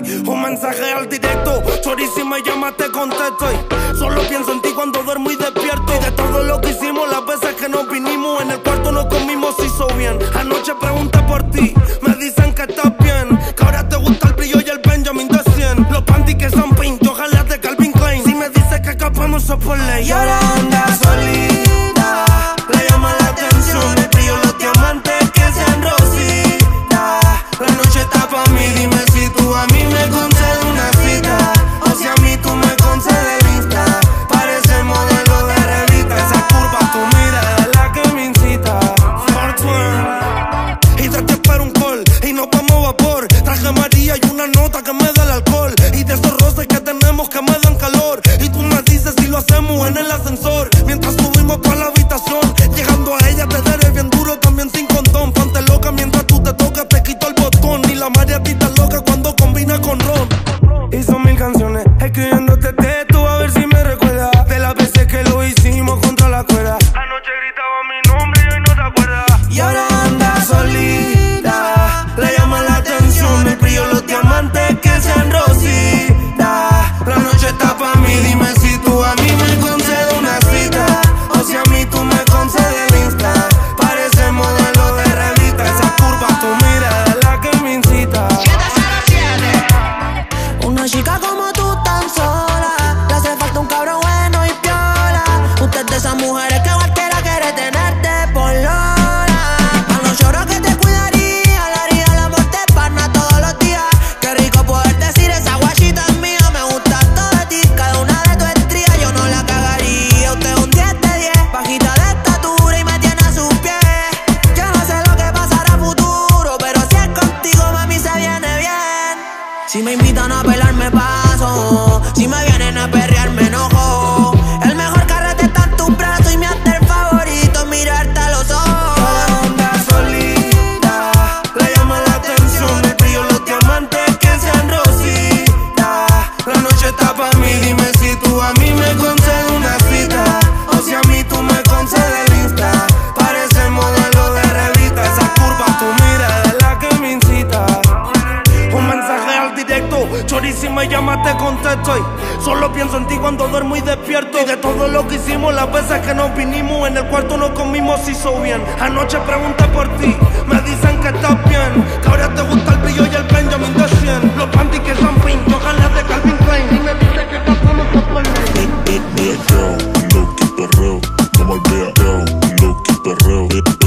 Un mensaje al directo, chori, si me llamas te contesto. Solo pienso en ti cuando duermo y despierto. Y de todo lo que hicimos, las veces que nos vinimos, en el cuarto nos comimos, hizo bien. Anoche pregunté por ti, me dicen que estás bien, que ahora te gusta el brillo y el Benjamin de 100. Los panties que son pink, ojalá de Calvin Klein. Si me dices que escapamos, eso por ley. Y ahora anda solita, le llama la atención el brillo, los diamantes que sean rositas. La noche está pa' mí, dime si tú a mí me concedes una cita, o si a mí tú me concedes vista. Parece modelo de revista, esa curva tu mira es la que me incita. Y te espero un call, y nos vamos a vapor. Traje María y una nota que me da el alcohol, y de esos roces que tenemos que me dan calor. Y tú me dices si lo hacemos en el ascensor, mientras subimos pa' la habitación. Llegando a ella te daré bien duro, también sin condón. Ponte loca mientras tú te tocas, te quito el botón. Y la mariatita loca cuando combina con ron. Hizo 1000 canciones escribiéndote texto, a ver si me recuerdas de las veces que lo hicimos contra la cuerda. Anoche gritaba mi nombre y hoy no te acuerdas. Y ahora anda solita, le llama la atención el brillo, los diamantes que sean rositas. La noche está pa' mí, dime si tú a mí me concedes una cita, o si a mí tú me concedes Insta. Parece modelo de revista, esa curva tu mira es la que me incita. Una chica como tú tan sola, le hace falta un cabrón bueno y piola. Usted es de esas mujeres que cualquiera quiere tenerte por Lola. A los lloros que te cuidaría, le haría el amor de pana todos los días. Qué rico poder decir esa guachita es mía. Me gusta todo de ti, cada una de tus estrías yo no la cagaría. Usted es un 10 de 10, bajita de estatura y me tiene a sus pies. Yo no sé lo que pasará a futuro, pero si es contigo mami se viene bien. Si me invitan a bailar me paso, si me vienen a perrear me enojo. El mejor carrete está en tus brazos y mi after favorito es mirarte a los ojos. Anda solita, le llama la atención el brillo, los diamantes que sean rositas. La noche está pa' mí, dime si tú a mí me concedes una cita, o si a mí tú me concedes Insta. Parece modelo de revista, esa curva tu mira es la que me incita. Un mensaje al directo, chori, si me llamas te contesto. Y solo pienso en ti cuando duermo y despierto. Y de todo lo que hicimos, las veces que nos vinimos, en el cuarto nos comimos, hizo bien. Anoche pregunté por ti, me dicen que estás bien, que ahora te gusta el brillo y el Benjamin de 100. Los panties que son pink, ojalá de Calvin Klein. Y me dice que escapamos por ley. Low, keep perreo, no me olvida, low, keep perreo.